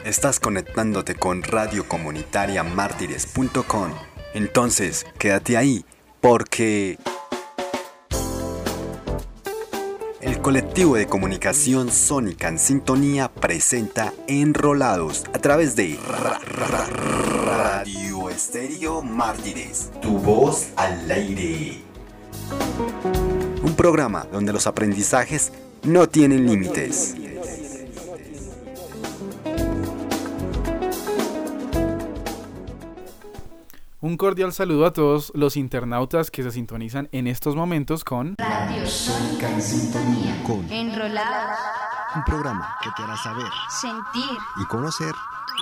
Estás conectándote con Radio Comunitaria Mártires.com. Entonces, quédate ahí, porque el colectivo de comunicación Sónica en Sintonía presenta Enrolados a través de Radio Estéreo Mártires. Tu voz al aire. Un programa donde los aprendizajes no tienen límites. Un cordial saludo a todos los internautas que se sintonizan en estos momentos con Radio Sónica en Sintonía, con Enrolados, un programa que te hará saber, sentir y conocer.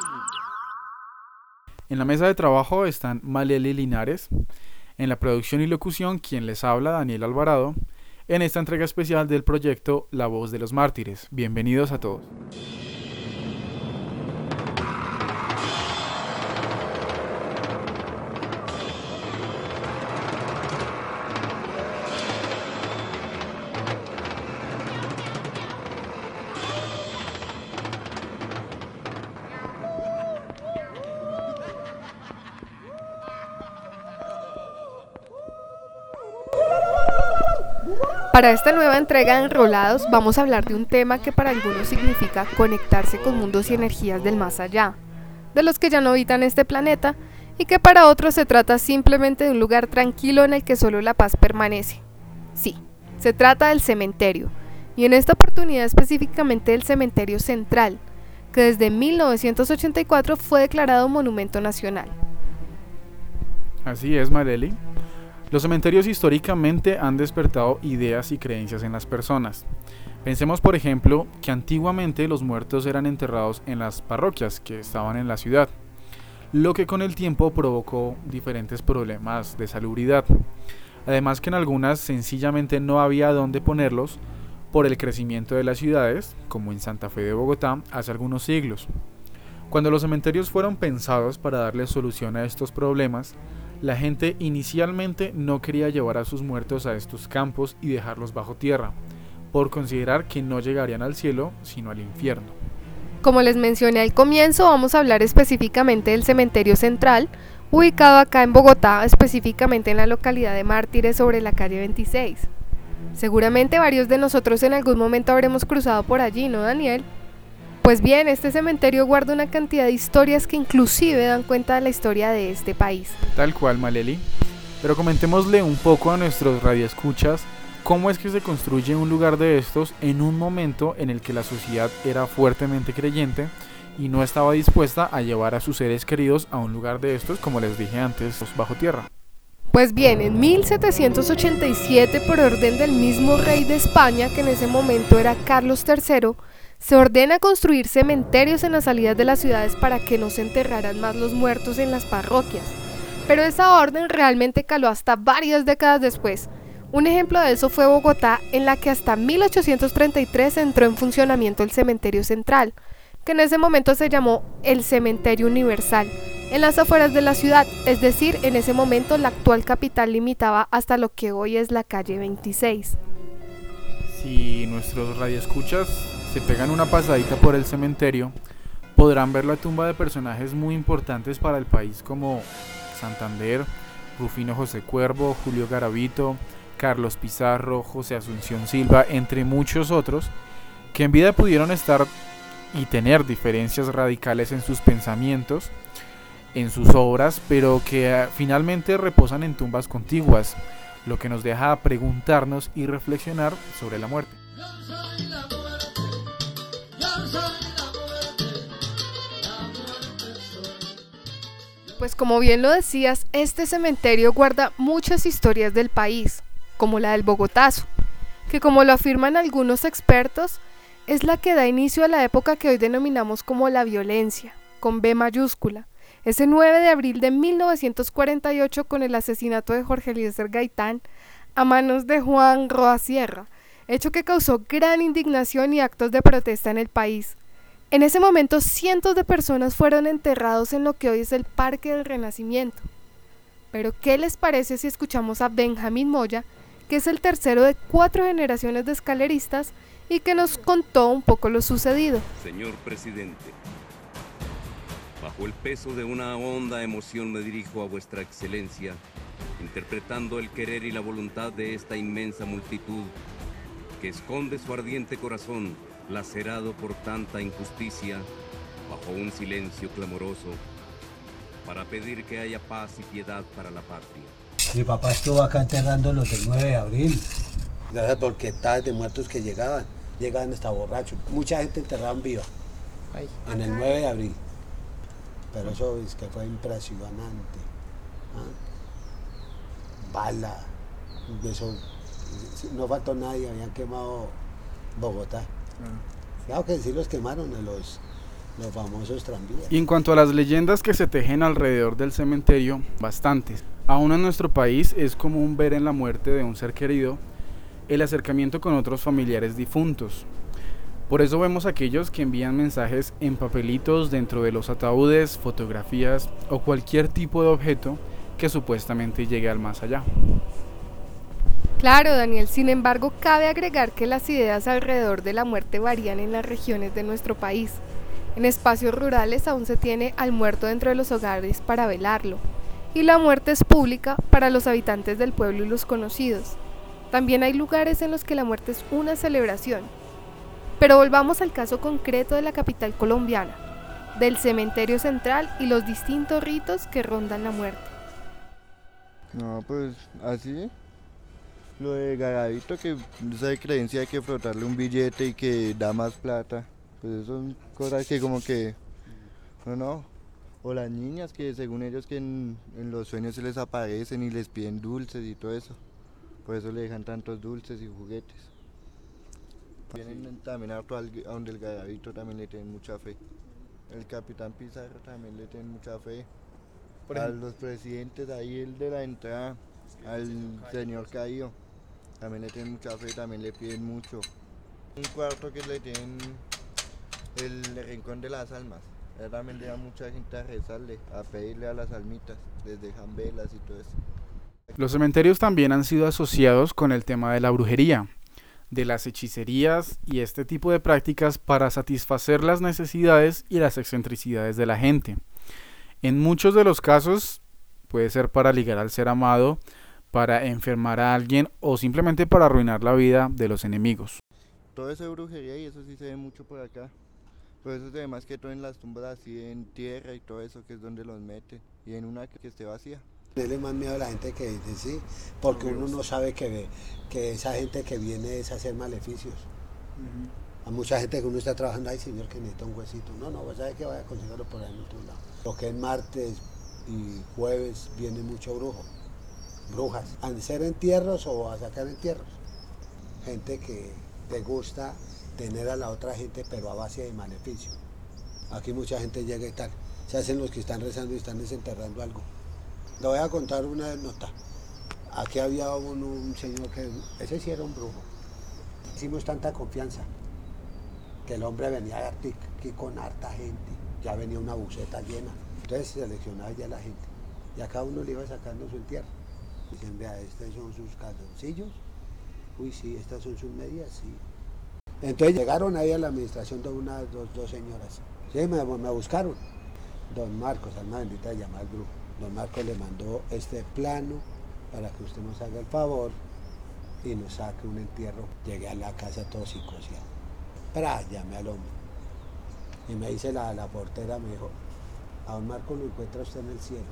En la mesa de trabajo están Maleli Linares, en la producción y locución quien les habla, Daniel Alvarado, en esta entrega especial del proyecto La Voz de los Mártires. Bienvenidos a todos. Para esta nueva entrega de Enrolados vamos a hablar de un tema que para algunos significa conectarse con mundos y energías del más allá, de los que ya no habitan este planeta, y que para otros se trata simplemente de un lugar tranquilo en el que solo la paz permanece. Sí, se trata del cementerio, y en esta oportunidad específicamente del Cementerio Central, que desde 1984 fue declarado Monumento Nacional. Así es, Maleli. Los cementerios históricamente han despertado ideas y creencias en las personas. Pensemos, por ejemplo, que antiguamente los muertos eran enterrados en las parroquias que estaban en la ciudad, lo que con el tiempo provocó diferentes problemas de salubridad. Además que en algunas sencillamente no había dónde ponerlos por el crecimiento de las ciudades, como en Santa Fe de Bogotá hace algunos siglos. Cuando los cementerios fueron pensados para darle solución a estos problemas, la gente inicialmente no quería llevar a sus muertos a estos campos y dejarlos bajo tierra, por considerar que no llegarían al cielo, sino al infierno. Como les mencioné al comienzo, vamos a hablar específicamente del Cementerio Central, ubicado acá en Bogotá, específicamente en la localidad de Mártires sobre la calle 26. Seguramente varios de nosotros en algún momento habremos cruzado por allí, ¿no, Daniel? Pues bien, este cementerio guarda una cantidad de historias que inclusive dan cuenta de la historia de este país. Tal cual, Maleli. Pero comentémosle un poco a nuestros radioescuchas cómo es que se construye un lugar de estos en un momento en el que la sociedad era fuertemente creyente y no estaba dispuesta a llevar a sus seres queridos a un lugar de estos, como les dije antes, bajo tierra. Pues bien, en 1787, por orden del mismo rey de España, que en ese momento era Carlos III, se ordena construir cementerios en las salidas de las ciudades para que no se enterraran más los muertos en las parroquias. Pero esa orden realmente caló hasta varias décadas después. Un ejemplo de eso fue Bogotá, en la que hasta 1833 entró en funcionamiento el Cementerio Central, que en ese momento se llamó el Cementerio Universal, en las afueras de la ciudad, es decir, en ese momento la actual capital limitaba hasta lo que hoy es la calle 26. Si nuestros radioescuchas se pegan una pasadita por el cementerio, podrán ver la tumba de personajes muy importantes para el país como Santander, Rufino José Cuervo, Julio Garavito, Carlos Pizarro, José Asunción Silva, entre muchos otros, que en vida pudieron estar y tener diferencias radicales en sus pensamientos, en sus obras, pero que finalmente reposan en tumbas contiguas, lo que nos deja preguntarnos y reflexionar sobre la muerte. Pues como bien lo decías, este cementerio guarda muchas historias del país, como la del Bogotazo, que como lo afirman algunos expertos, es la que da inicio a la época que hoy denominamos como la violencia, con B mayúscula. Ese 9 de abril de 1948 con el asesinato de Jorge Eliezer Gaitán a manos de Juan Roa Sierra, hecho que causó gran indignación y actos de protesta en el país. En ese momento cientos de personas fueron enterrados en lo que hoy es el Parque del Renacimiento. Pero ¿qué les parece si escuchamos a Benjamín Moya, que es el tercero de 4 generaciones de escaleristas y que nos contó un poco lo sucedido? Señor presidente, Bajo el peso de una honda emoción me dirijo a vuestra excelencia, interpretando el querer y la voluntad de esta inmensa multitud que esconde su ardiente corazón, lacerado por tanta injusticia, bajo un silencio clamoroso, para pedir que haya paz y piedad para la patria. Mi papá estuvo acá enterrando los del 9 de abril, gracias porque tal de muertos que llegaban hasta borrachos. Mucha gente enterraban viva en el 9 de abril. Pero eso es que fue impresionante. Bala, eso, no faltó nadie, habían quemado Bogotá. Claro que sí los quemaron a los famosos tranvías. Y en cuanto a las leyendas que se tejen alrededor del cementerio, bastantes. Aún en nuestro país es común ver en la muerte de un ser querido el acercamiento con otros familiares difuntos. Por eso vemos aquellos que envían mensajes en papelitos dentro de los ataúdes, fotografías o cualquier tipo de objeto que supuestamente llegue al más allá. Claro, Daniel, sin embargo, cabe agregar que las ideas alrededor de la muerte varían en las regiones de nuestro país. En espacios rurales aún se tiene al muerto dentro de los hogares para velarlo, y la muerte es pública para los habitantes del pueblo y los conocidos. También hay lugares en los que la muerte es una celebración. Pero volvamos al caso concreto de la capital colombiana, del cementerio central y los distintos ritos que rondan la muerte. No, pues así, lo de Garavito, que esa creencia de que frotarle un billete y que da más plata, pues son cosas que como que, no, o las niñas que según ellos que en los sueños se les aparecen y les piden dulces y todo eso, por eso le dejan tantos dulces y juguetes. Vienen también a donde el Garavito también le tienen mucha fe. El capitán Pizarro también le tienen mucha fe. A los presidentes ahí, el de la entrada, al señor caído, también le tienen mucha fe, también le piden mucho. Un cuarto que le tienen el rincón de las almas. Él también le da mucha gente a rezarle, a pedirle a las almitas, les dejan velas y todo eso. Los cementerios también han sido asociados con el tema de la brujería, de las hechicerías y este tipo de prácticas para satisfacer las necesidades y las excentricidades de la gente. En muchos de los casos puede ser para ligar al ser amado, para enfermar a alguien o simplemente para arruinar la vida de los enemigos. Todo eso es brujería y eso sí se ve mucho por acá. Por eso se ve más que todo en las tumbas así en tierra y todo eso, que es donde los meten, y en una que esté vacía. Tenerle más miedo a la gente que dice sí, porque uno no sabe que esa gente que viene es a hacer maleficios. A mucha gente que uno está trabajando, ay señor que necesita un huesito, no, vos sabés que vaya a conseguirlo por ahí en otro lado. Lo que es martes y jueves viene mucho brujas, a hacer entierros o a sacar entierros. Gente que le gusta tener a la otra gente pero a base de maleficio. Aquí mucha gente llega y tal, se hacen los que están rezando y están desenterrando algo. Le voy a contar una nota. Aquí había un señor que, ese sí era un brujo. Hicimos tanta confianza que el hombre venía aquí con harta gente. Ya venía una buceta llena. Entonces seleccionaba ya la gente. Y a cada uno le iba sacando su entierro. Dicen, vea, estos son sus calzoncillos. Uy, sí, estas son sus medias, sí. Entonces llegaron ahí a la administración de dos señoras. Sí, me buscaron. Don Marcos, alma bendita, llamaba al brujo. Don Marcos le mandó este plano para que usted nos haga el favor y nos saque un entierro. Llegué a la casa todo psicoseado. Llamé al hombre. Y me dice la portera, me dijo, a don Marcos lo encuentra usted en el cielo.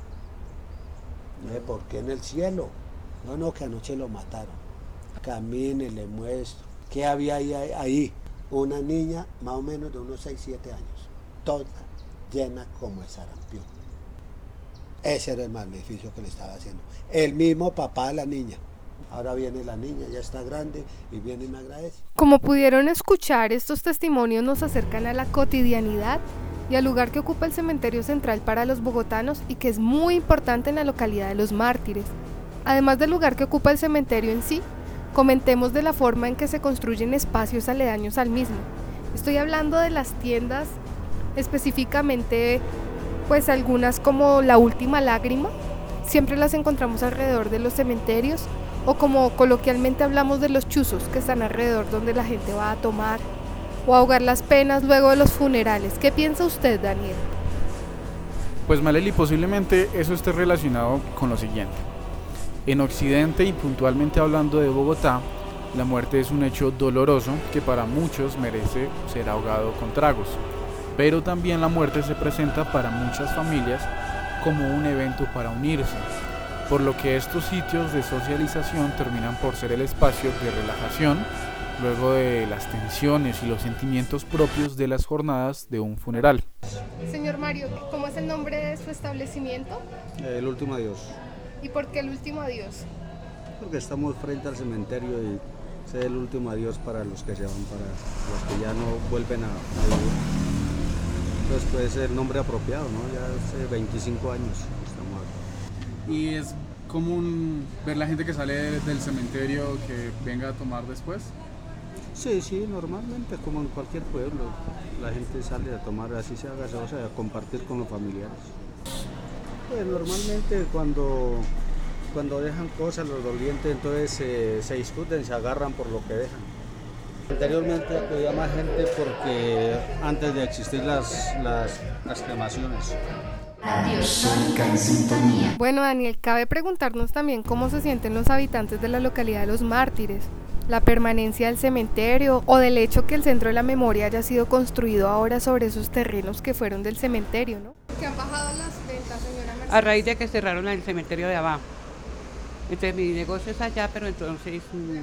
¿Por qué en el cielo? No, que anoche lo mataron. Camine, le muestro. ¿Qué había ahí? Una niña más o menos de unos 6, 7 años. Toda llena como de sarampión. Ese era el maleficio que le estaba haciendo. El mismo papá de la niña. Ahora viene la niña, ya está grande y viene y me agradece. Como pudieron escuchar, estos testimonios nos acercan a la cotidianidad y al lugar que ocupa el cementerio central para los bogotanos y que es muy importante en la localidad de Los Mártires. Además del lugar que ocupa el cementerio en sí, comentemos de la forma en que se construyen espacios aledaños al mismo. Estoy hablando de las tiendas, específicamente pues algunas como La Última Lágrima, siempre las encontramos alrededor de los cementerios, o como coloquialmente hablamos de los chuzos que están alrededor donde la gente va a tomar o a ahogar las penas luego de los funerales. ¿Qué piensa usted, Daniel? Pues Maleli, posiblemente eso esté relacionado con lo siguiente. En Occidente y puntualmente hablando de Bogotá, la muerte es un hecho doloroso que para muchos merece ser ahogado con tragos. Pero también la muerte se presenta para muchas familias como un evento para unirse, por lo que estos sitios de socialización terminan por ser el espacio de relajación luego de las tensiones y los sentimientos propios de las jornadas de un funeral. Señor Mario, ¿cómo es el nombre de su establecimiento? El último adiós, ¿Y por qué el último adiós? porque estamos frente al cementerio y ese es el último adiós para los que se van, para los que ya no vuelven a vivir. Entonces puede ser el nombre apropiado, ¿no? Ya hace 25 años que estamos acá. ¿Y es común ver la gente que sale del cementerio que venga a tomar después? Sí, normalmente, como en cualquier pueblo, la gente sale a tomar, así sea gaseosa, a compartir con los familiares. Pues normalmente cuando dejan cosas los dolientes, entonces se discuten, se agarran por lo que dejan. Anteriormente acudía más gente porque antes de existir las cremaciones. Radio Sónica en sintonía. Bueno, Daniel, cabe preguntarnos también cómo se sienten los habitantes de la localidad de Los Mártires, la permanencia del cementerio o del hecho que el centro de la memoria haya sido construido ahora sobre esos terrenos que fueron del cementerio, ¿no? ¿Que han bajado las ventas, señora Mercedes? A raíz de que cerraron el cementerio de abajo. Entonces mi negocio es allá, pero entonces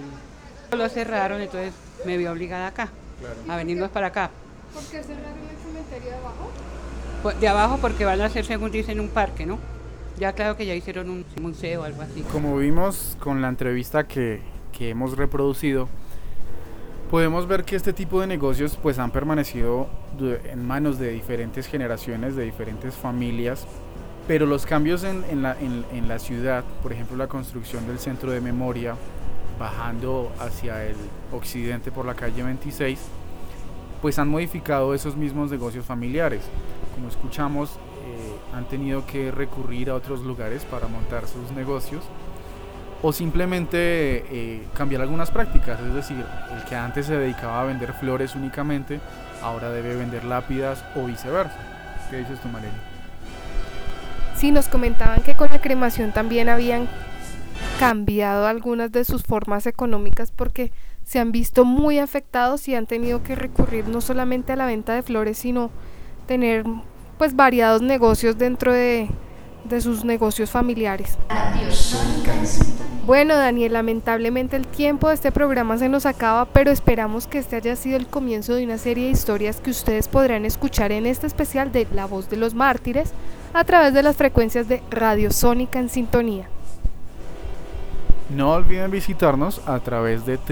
lo cerraron, entonces me vi obligada acá, a venirnos para acá. ¿Por qué cerraron el cementerio de abajo? Pues de abajo porque van a hacer, según dicen, un parque, ¿no? Ya claro que ya hicieron un museo o algo así. Como vimos con la entrevista que hemos reproducido, podemos ver que este tipo de negocios pues han permanecido en manos de diferentes generaciones, de diferentes familias, pero los cambios en la ciudad, por ejemplo la construcción del centro de memoria, bajando hacia el occidente por la calle 26, pues han modificado esos mismos negocios familiares. Como escuchamos, han tenido que recurrir a otros lugares para montar sus negocios o simplemente cambiar algunas prácticas, es decir, el que antes se dedicaba a vender flores únicamente, ahora debe vender lápidas o viceversa. ¿Qué dices tú, Maleli? Sí, nos comentaban que con la cremación también habían cambiado algunas de sus formas económicas porque se han visto muy afectados y han tenido que recurrir no solamente a la venta de flores, sino tener pues variados negocios dentro de sus negocios familiares. Radio Sónica en sintonía. Bueno, Daniel, lamentablemente el tiempo de este programa se nos acaba, pero esperamos que este haya sido el comienzo de una serie de historias que ustedes podrán escuchar en este especial de La Voz de los Mártires a través de las frecuencias de Radio Sónica en sintonía. No olviden visitarnos a través de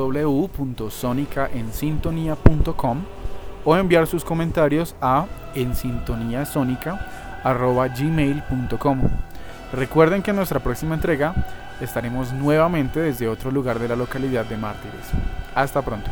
www.sonicaensintonía.com o enviar sus comentarios a ensintoniasonica@gmail.com. Recuerden que en nuestra próxima entrega estaremos nuevamente desde otro lugar de la localidad de Mártires. Hasta pronto.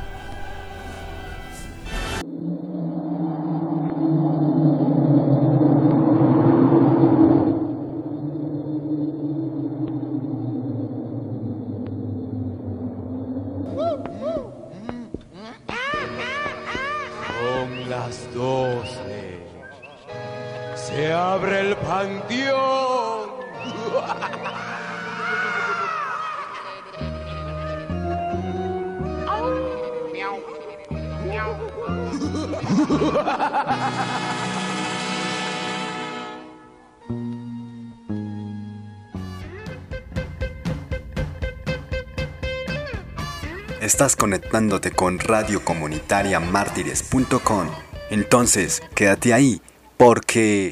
Son las 12. Se abre el panteón. Estás conectándote con Radio Comunitaria Mártires.com. Entonces, quédate ahí, porque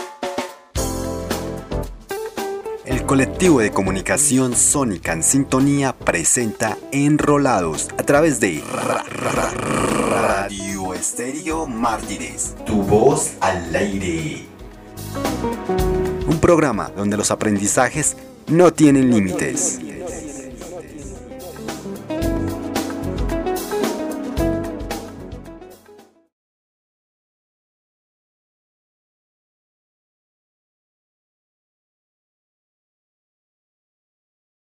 el colectivo de comunicación Sónica en Sintonía presenta Enrolados a través de Radio Estéreo Mártires, tu voz al aire. Un programa donde los aprendizajes no tienen límites.